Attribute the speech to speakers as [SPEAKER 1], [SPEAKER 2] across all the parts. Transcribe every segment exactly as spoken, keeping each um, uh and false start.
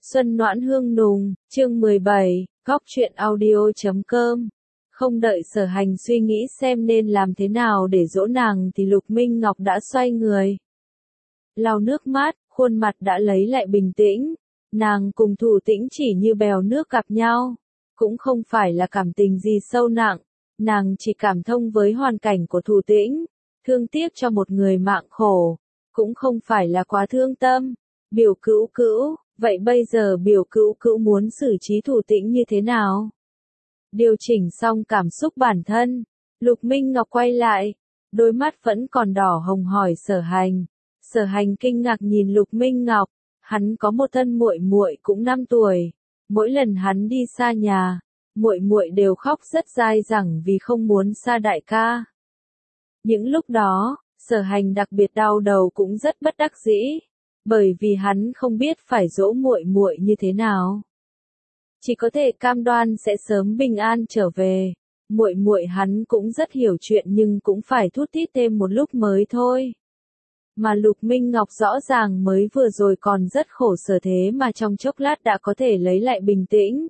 [SPEAKER 1] Xuân Noãn Hương Nùng, chương mười bảy, góc truyện audio chấm com. Không đợi Sở Hành suy nghĩ xem nên làm thế nào để dỗ nàng thì Lục Minh Ngọc đã xoay người. Lau nước mắt, khuôn mặt đã lấy lại bình tĩnh. Nàng cùng Thủ Tĩnh chỉ như bèo nước gặp nhau. Cũng không phải là cảm tình gì sâu nặng. Nàng chỉ cảm thông với hoàn cảnh của Thủ Tĩnh. Thương tiếc cho một người mạng khổ. Cũng không phải là quá thương tâm. Biểu cữu cữu, vậy bây giờ biểu cữu cữu muốn xử trí Thủ Tĩnh như thế nào? Điều chỉnh xong cảm xúc bản thân, Lục Minh Ngọc quay lại, đôi mắt vẫn còn đỏ hồng hỏi Sở Hành. Sở Hành kinh ngạc nhìn Lục Minh Ngọc, hắn có một thân muội muội cũng năm tuổi, mỗi lần hắn đi xa nhà, muội muội đều khóc rất dai dẳng vì không muốn xa đại ca. Những lúc đó, Sở Hành đặc biệt đau đầu cũng rất bất đắc dĩ, bởi vì hắn không biết phải dỗ muội muội như thế nào. Chỉ có thể cam đoan sẽ sớm bình an trở về. Muội muội hắn cũng rất hiểu chuyện nhưng cũng phải thút thít thêm một lúc mới thôi. Mà Lục Minh Ngọc rõ ràng mới vừa rồi còn rất khổ sở thế mà trong chốc lát đã có thể lấy lại bình tĩnh.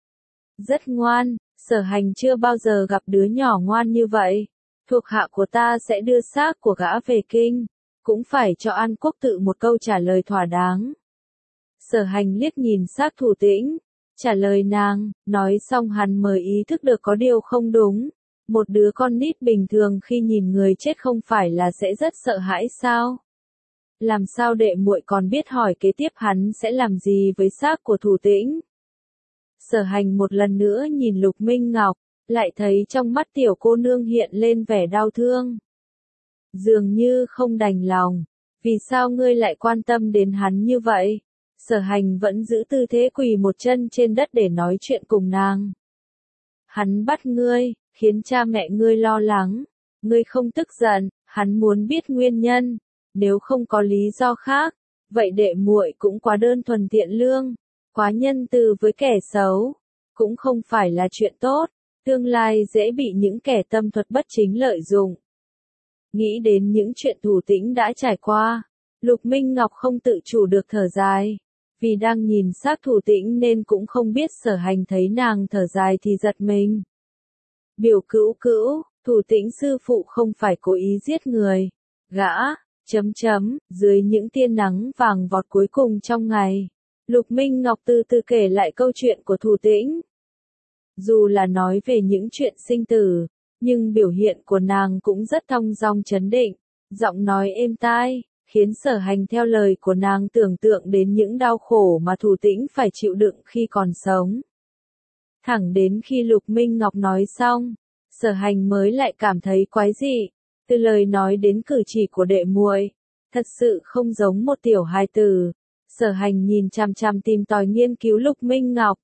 [SPEAKER 1] Rất ngoan, Sở Hành chưa bao giờ gặp đứa nhỏ ngoan như vậy. Thuộc hạ của ta sẽ đưa xác của gã về kinh, cũng phải cho An Quốc Tự một câu trả lời thỏa đáng. Sở Hành liếc nhìn xác Thủ Tĩnh, trả lời nàng, nói xong hắn mới ý thức được có điều không đúng. Một đứa con nít bình thường khi nhìn người chết không phải là sẽ rất sợ hãi sao? Làm sao đệ muội còn biết hỏi kế tiếp hắn sẽ làm gì với xác của Thủ Tĩnh? Sở Hành một lần nữa nhìn Lục Minh Ngọc, lại thấy trong mắt tiểu cô nương hiện lên vẻ đau thương. Dường như không đành lòng, vì sao ngươi lại quan tâm đến hắn như vậy? Sở Hành vẫn giữ tư thế quỳ một chân trên đất để nói chuyện cùng nàng. Hắn bắt ngươi, khiến cha mẹ ngươi lo lắng, ngươi không tức giận, hắn muốn biết nguyên nhân, nếu không có lý do khác, vậy đệ muội cũng quá đơn thuần thiện lương, quá nhân từ với kẻ xấu, cũng không phải là chuyện tốt, tương lai dễ bị những kẻ tâm thuật bất chính lợi dụng. Nghĩ đến những chuyện Thủ Tĩnh đã trải qua, Lục Minh Ngọc không tự chủ được thở dài. Vì đang nhìn xác Thủ Tĩnh nên cũng không biết Sở Hành thấy nàng thở dài thì giật mình. Biểu cữu cữu, Thủ Tĩnh sư phụ không phải cố ý giết người. Gã, chấm chấm, dưới những tia nắng vàng vọt cuối cùng trong ngày. Lục Minh Ngọc từ từ kể lại câu chuyện của Thủ Tĩnh. Dù là nói về những chuyện sinh tử, nhưng biểu hiện của nàng cũng rất thong dong trấn định, giọng nói êm tai, khiến Sở Hành theo lời của nàng tưởng tượng đến những đau khổ mà Thủ Tĩnh phải chịu đựng khi còn sống. Thẳng đến khi Lục Minh Ngọc nói xong, Sở Hành mới lại cảm thấy quái dị, từ lời nói đến cử chỉ của đệ muội, thật sự không giống một tiểu hài tử. Sở Hành nhìn chằm chằm tìm tòi nghiên cứu Lục Minh Ngọc.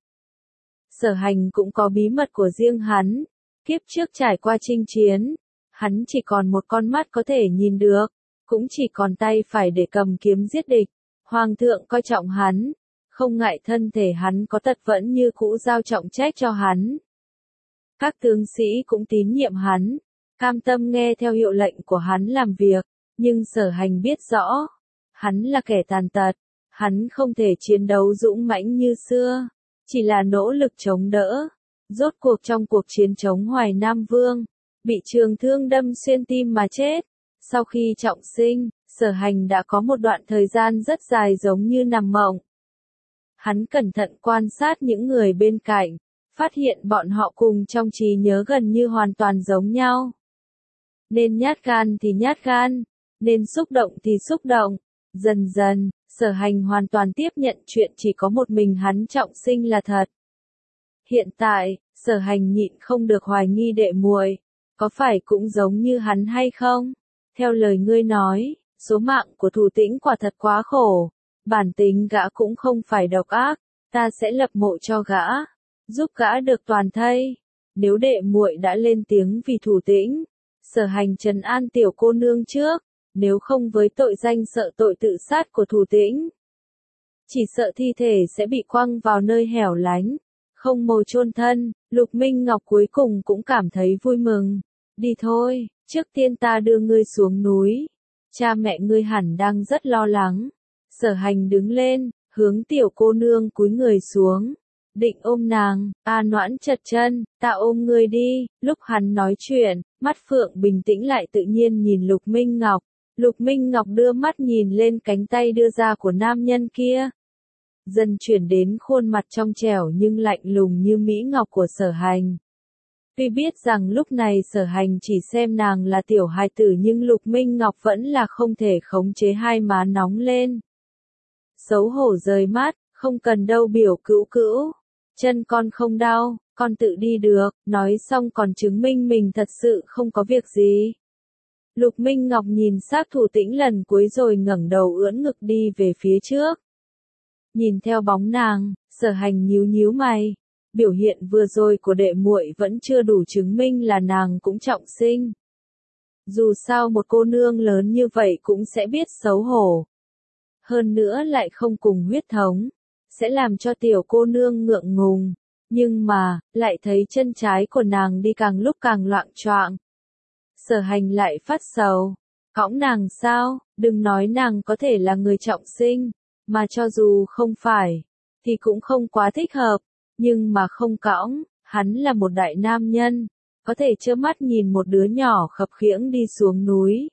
[SPEAKER 1] Sở Hành cũng có bí mật của riêng hắn, kiếp trước trải qua chinh chiến, hắn chỉ còn một con mắt có thể nhìn được, cũng chỉ còn tay phải để cầm kiếm giết địch. Hoàng thượng coi trọng hắn, không ngại thân thể hắn có tật vẫn như cũ giao trọng trách cho hắn. Các tướng sĩ cũng tín nhiệm hắn, cam tâm nghe theo hiệu lệnh của hắn làm việc, nhưng Sở Hành biết rõ, hắn là kẻ tàn tật, hắn không thể chiến đấu dũng mãnh như xưa, chỉ là nỗ lực chống đỡ. Rốt cuộc trong cuộc chiến chống Hoài Nam Vương, bị trường thương đâm xuyên tim mà chết. Sau khi trọng sinh, Sở Hành đã có một đoạn thời gian rất dài giống như nằm mộng. Hắn cẩn thận quan sát những người bên cạnh, phát hiện bọn họ cùng trong trí nhớ gần như hoàn toàn giống nhau. Nên nhát gan thì nhát gan, nên xúc động thì xúc động. Dần dần, Sở Hành hoàn toàn tiếp nhận chuyện chỉ có một mình hắn trọng sinh là thật. Hiện tại, Sở Hành nhịn không được hoài nghi đệ muội, có phải cũng giống như hắn hay không? Theo lời ngươi nói, số mạng của Thủ Tĩnh quả thật quá khổ, bản tính gã cũng không phải độc ác, ta sẽ lập mộ cho gã, giúp gã được toàn thây. Nếu đệ muội đã lên tiếng vì Thủ Tĩnh, Sở Hành trấn an tiểu cô nương trước, nếu không với tội danh sợ tội tự sát của Thủ Tĩnh, chỉ sợ thi thể sẽ bị quăng vào nơi hẻo lánh, không mồ chôn thân. Lục Minh Ngọc cuối cùng cũng cảm thấy vui mừng. Đi thôi, trước tiên ta đưa ngươi xuống núi. Cha mẹ ngươi hẳn đang rất lo lắng. Sở Hành đứng lên, hướng tiểu cô nương cúi người xuống, định ôm nàng. A Noãn chật chân, ta ôm ngươi đi. Lúc hắn nói chuyện, mắt Phượng bình tĩnh lại tự nhiên nhìn Lục Minh Ngọc. Lục Minh Ngọc đưa mắt nhìn lên cánh tay đưa ra của nam nhân kia. Dần chuyển đến khuôn mặt trong trẻo nhưng lạnh lùng như mỹ ngọc của Sở Hành. Tuy biết rằng lúc này Sở Hành chỉ xem nàng là tiểu hài tử nhưng Lục Minh Ngọc vẫn là không thể khống chế hai má nóng lên. Xấu hổ rời mắt, không cần đâu biểu cữu cữu. Chân con không đau, con tự đi được, nói xong còn chứng minh mình thật sự không có việc gì. Lục Minh Ngọc nhìn sát thủ tĩnh lần cuối rồi ngẩng đầu ưỡn ngực đi về phía trước. Nhìn theo bóng nàng, Sở Hành nhíu nhíu mày. Biểu hiện vừa rồi của đệ muội vẫn chưa đủ chứng minh là nàng cũng trọng sinh. Dù sao một cô nương lớn như vậy cũng sẽ biết xấu hổ. Hơn nữa lại không cùng huyết thống, sẽ làm cho tiểu cô nương ngượng ngùng. Nhưng mà, lại thấy chân trái của nàng đi càng lúc càng loạng choạng. Sở Hành lại phát sầu. Cõng nàng sao, đừng nói nàng có thể là người trọng sinh, mà cho dù không phải, thì cũng không quá thích hợp. Nhưng mà không cõng, hắn là một đại nam nhân, có thể trơ mắt nhìn một đứa nhỏ khập khiễng đi xuống núi.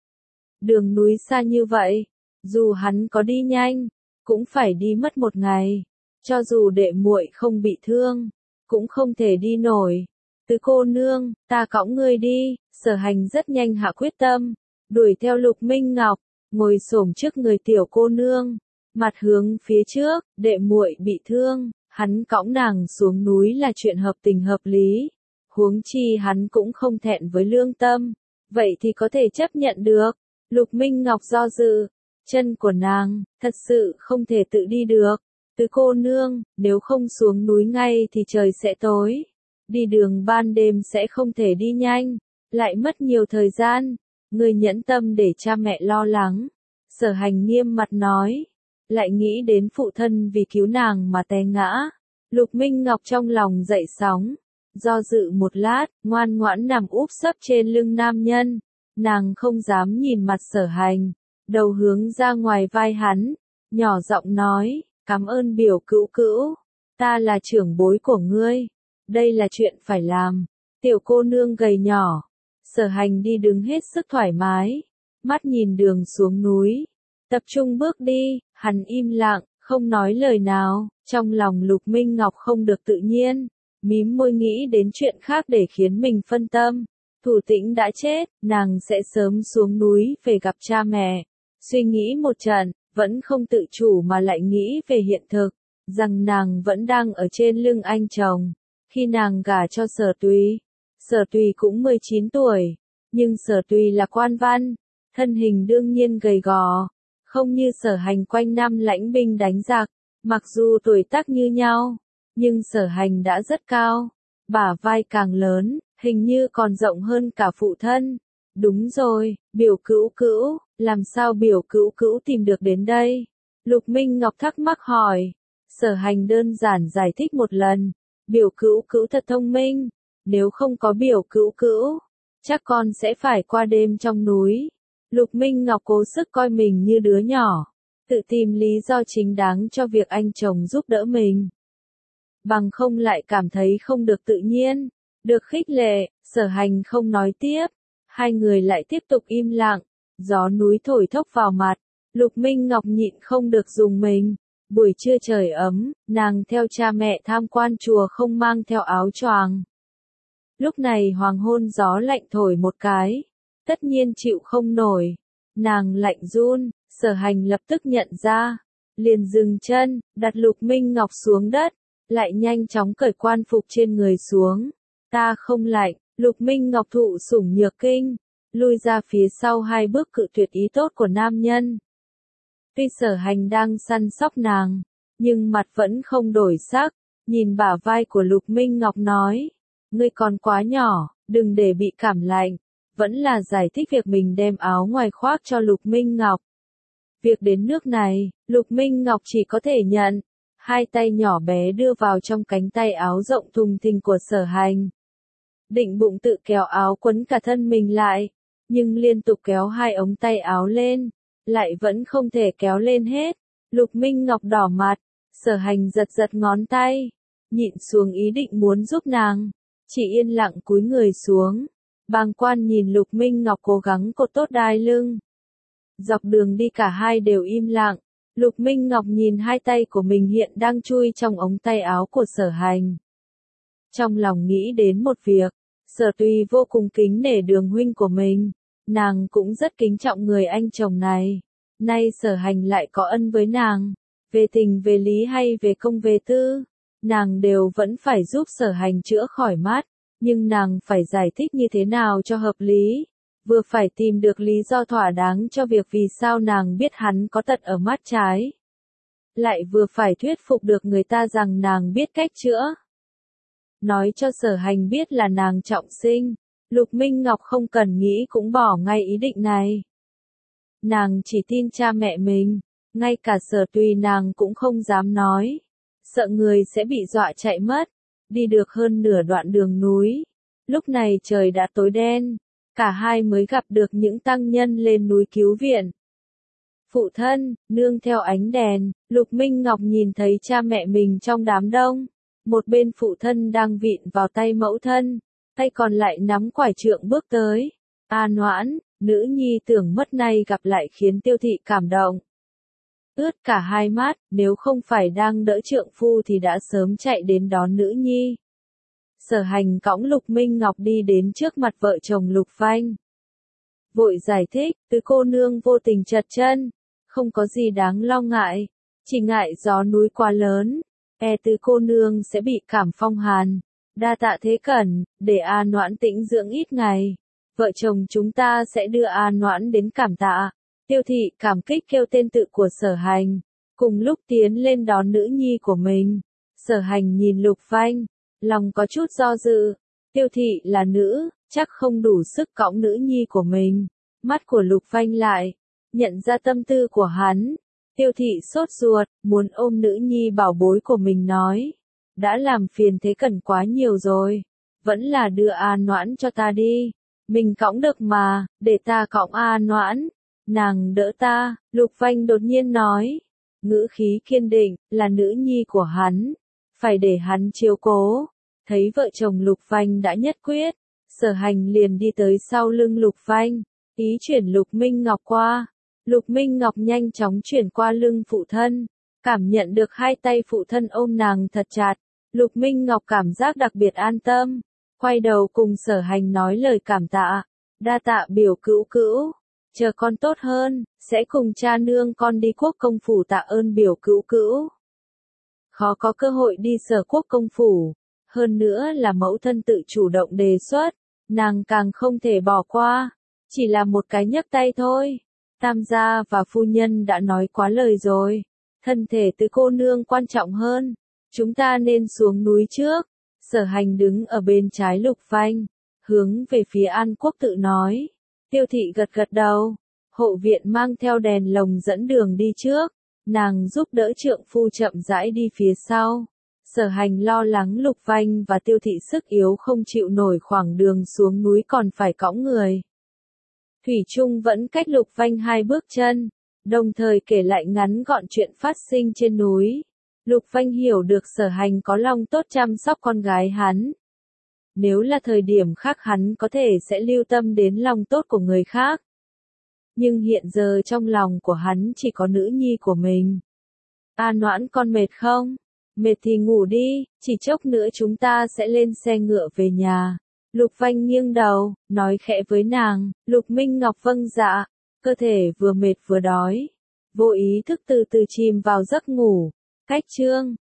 [SPEAKER 1] Đường núi xa như vậy, dù hắn có đi nhanh, cũng phải đi mất một ngày. Cho dù đệ muội không bị thương, cũng không thể đi nổi. Tứ cô nương, ta cõng ngươi đi. Sở Hành rất nhanh hạ quyết tâm, đuổi theo Lục Minh Ngọc, ngồi xổm trước người tiểu cô nương, mặt hướng phía trước. Đệ muội bị thương, hắn cõng nàng xuống núi là chuyện hợp tình hợp lý. Huống chi hắn cũng không thẹn với lương tâm, vậy thì có thể chấp nhận được. Lục Minh Ngọc do dự, chân của nàng thật sự không thể tự đi được. Tứ cô nương, nếu không xuống núi ngay thì trời sẽ tối. Đi đường ban đêm sẽ không thể đi nhanh, lại mất nhiều thời gian. Ngươi nhẫn tâm để cha mẹ lo lắng. Sở Hành nghiêm mặt nói, lại nghĩ đến phụ thân vì cứu nàng mà té ngã. Lục Minh Ngọc trong lòng dậy sóng, do dự một lát, ngoan ngoãn nằm úp sấp trên lưng nam nhân. Nàng không dám nhìn mặt Sở Hành, đầu hướng ra ngoài vai hắn, nhỏ giọng nói, cảm ơn biểu cữu cữu, ta là trưởng bối của ngươi, đây là chuyện phải làm. Tiểu cô nương gầy nhỏ, Sở Hành đi đứng hết sức thoải mái, mắt nhìn đường xuống núi, tập trung bước đi. Hắn im lặng, không nói lời nào. Trong lòng Lục Minh Ngọc không được tự nhiên, mím môi nghĩ đến chuyện khác để khiến mình phân tâm. Thủ Tĩnh đã chết, nàng sẽ sớm xuống núi về gặp cha mẹ. Suy nghĩ một trận, vẫn không tự chủ mà lại nghĩ về hiện thực, rằng nàng vẫn đang ở trên lưng anh chồng. Khi nàng gả cho Sở Tùy, Sở Tùy cũng mười chín tuổi, nhưng Sở Tùy là quan văn, thân hình đương nhiên gầy gò, không như Sở Hành quanh năm lãnh binh đánh giặc. Mặc dù tuổi tác như nhau, nhưng Sở Hành đã rất cao, bả vai càng lớn, hình như còn rộng hơn cả phụ thân. Đúng rồi, biểu cữu cữu, làm sao biểu cữu cữu tìm được đến đây? Lục Minh Ngọc thắc mắc hỏi. Sở Hành đơn giản giải thích một lần, biểu cữu cữu thật thông minh, nếu không có biểu cữu cữu, chắc con sẽ phải qua đêm trong núi. Lục Minh Ngọc cố sức coi mình như đứa nhỏ, tự tìm lý do chính đáng cho việc anh chồng giúp đỡ mình. Bằng không lại cảm thấy không được tự nhiên, được khích lệ. Sở Hành không nói tiếp, hai người lại tiếp tục im lặng, gió núi thổi thốc vào mặt, Lục Minh Ngọc nhịn không được rùng mình. Buổi trưa trời ấm, nàng theo cha mẹ tham quan chùa không mang theo áo choàng. Lúc này hoàng hôn gió lạnh thổi một cái, tất nhiên chịu không nổi, nàng lạnh run. Sở Hành lập tức nhận ra, liền dừng chân, đặt Lục Minh Ngọc xuống đất, lại nhanh chóng cởi quan phục trên người xuống. Ta không lạnh. Lục Minh Ngọc thụ sủng nhược kinh, lui ra phía sau hai bước cự tuyệt ý tốt của nam nhân. Tuy Sở Hành đang săn sóc nàng, nhưng mặt vẫn không đổi sắc, nhìn bả vai của Lục Minh Ngọc nói, ngươi còn quá nhỏ, đừng để bị cảm lạnh. Vẫn là giải thích việc mình đem áo ngoài khoác cho Lục Minh Ngọc. Việc đến nước này, Lục Minh Ngọc chỉ có thể nhận. Hai tay nhỏ bé đưa vào trong cánh tay áo rộng thùng thình của Sở Hành. Định bụng tự kéo áo quấn cả thân mình lại, nhưng liên tục kéo hai ống tay áo lên, lại vẫn không thể kéo lên hết. Lục Minh Ngọc đỏ mặt, Sở Hành giật giật ngón tay, nhịn xuống ý định muốn giúp nàng, chỉ yên lặng cúi người xuống, bàng quan nhìn Lục Minh Ngọc cố gắng cột tốt đai lưng. Dọc đường đi cả hai đều im lặng, Lục Minh Ngọc nhìn hai tay của mình hiện đang chui trong ống tay áo của Sở Hành. Trong lòng nghĩ đến một việc, Sở Tùy vô cùng kính nể Đường huynh của mình, nàng cũng rất kính trọng người anh chồng này. Nay Sở Hành lại có ân với nàng, về tình về lý hay về công về tư, nàng đều vẫn phải giúp Sở Hành chữa khỏi mắt, nhưng nàng phải giải thích như thế nào cho hợp lý, vừa phải tìm được lý do thỏa đáng cho việc vì sao nàng biết hắn có tật ở mắt trái, lại vừa phải thuyết phục được người ta rằng nàng biết cách chữa. Nói cho Sở Hành biết là nàng trọng sinh, Lục Minh Ngọc không cần nghĩ cũng bỏ ngay ý định này. Nàng chỉ tin cha mẹ mình, ngay cả Sở Tùy nàng cũng không dám nói, sợ người sẽ bị dọa chạy mất. Đi được hơn nửa đoạn đường núi, lúc này trời đã tối đen, cả hai mới gặp được những tăng nhân lên núi cứu viện. Phụ thân, nương theo ánh đèn, Lục Minh Ngọc nhìn thấy cha mẹ mình trong đám đông, một bên phụ thân đang vịn vào tay mẫu thân, tay còn lại nắm quải trượng bước tới. A Noãn, nữ nhi tưởng mất nay gặp lại khiến Tiêu thị cảm động. Ướt cả hai mắt, nếu không phải đang đỡ trượng phu thì đã sớm chạy đến đón nữ nhi. Sở Hành cõng Lục Minh Ngọc đi đến trước mặt vợ chồng Lục Vanh. Vội giải thích, tứ cô nương vô tình trật chân, không có gì đáng lo ngại, chỉ ngại gió núi quá lớn, e tứ cô nương sẽ bị cảm phong hàn. Đa tạ thế cẩn, để A Noãn tĩnh dưỡng ít ngày, vợ chồng chúng ta sẽ đưa A Noãn đến cảm tạ. Tiêu thị cảm kích kêu tên tự của Sở Hành, cùng lúc tiến lên đón nữ nhi của mình. Sở Hành nhìn Lục Vanh, lòng có chút do dự, Tiêu thị là nữ, chắc không đủ sức cõng nữ nhi của mình. Mắt của Lục Vanh lại, nhận ra tâm tư của hắn. Tiêu thị sốt ruột, muốn ôm nữ nhi bảo bối của mình nói, đã làm phiền thế cẩn quá nhiều rồi, vẫn là đưa A Noãn cho ta đi, mình cõng được mà, để ta cõng A Noãn. Nàng đỡ ta, Lục Vanh đột nhiên nói, ngữ khí kiên định, là nữ nhi của hắn, phải để hắn chiếu cố. Thấy vợ chồng Lục Vanh đã nhất quyết, Sở Hành liền đi tới sau lưng Lục Vanh, ý chuyển Lục Minh Ngọc qua. Lục Minh Ngọc nhanh chóng chuyển qua lưng phụ thân, cảm nhận được hai tay phụ thân ôm nàng thật chặt, Lục Minh Ngọc cảm giác đặc biệt an tâm, quay đầu cùng Sở Hành nói lời cảm tạ, đa tạ biểu cữu cữu. Chờ con tốt hơn, sẽ cùng cha nương con đi quốc công phủ tạ ơn biểu cữu cữu. Khó có cơ hội đi Sở quốc công phủ, hơn nữa là mẫu thân tự chủ động đề xuất, nàng càng không thể bỏ qua, chỉ là một cái nhấc tay thôi. Tam gia và phu nhân đã nói quá lời rồi, thân thể tứ cô nương quan trọng hơn, chúng ta nên xuống núi trước. Sở Hành đứng ở bên trái Lục Vanh, hướng về phía An Quốc tự nói. Tiêu thị gật gật đầu, hộ viện mang theo đèn lồng dẫn đường đi trước, nàng giúp đỡ trượng phu chậm rãi đi phía sau. Sở Hành lo lắng Lục Vanh và Tiêu thị sức yếu không chịu nổi khoảng đường xuống núi còn phải cõng người. Thủy Trung vẫn cách Lục Vanh hai bước chân, đồng thời kể lại ngắn gọn chuyện phát sinh trên núi. Lục Vanh hiểu được Sở Hành có lòng tốt chăm sóc con gái hắn. Nếu là thời điểm khác hắn có thể sẽ lưu tâm đến lòng tốt của người khác. Nhưng hiện giờ trong lòng của hắn chỉ có nữ nhi của mình. A Noãn con mệt không? Mệt thì ngủ đi, chỉ chốc nữa chúng ta sẽ lên xe ngựa về nhà. Lục Vanh nghiêng đầu, nói khẽ với nàng. Lục Minh Ngọc vâng dạ, cơ thể vừa mệt vừa đói. Vô ý thức từ từ chìm vào giấc ngủ. Cách chương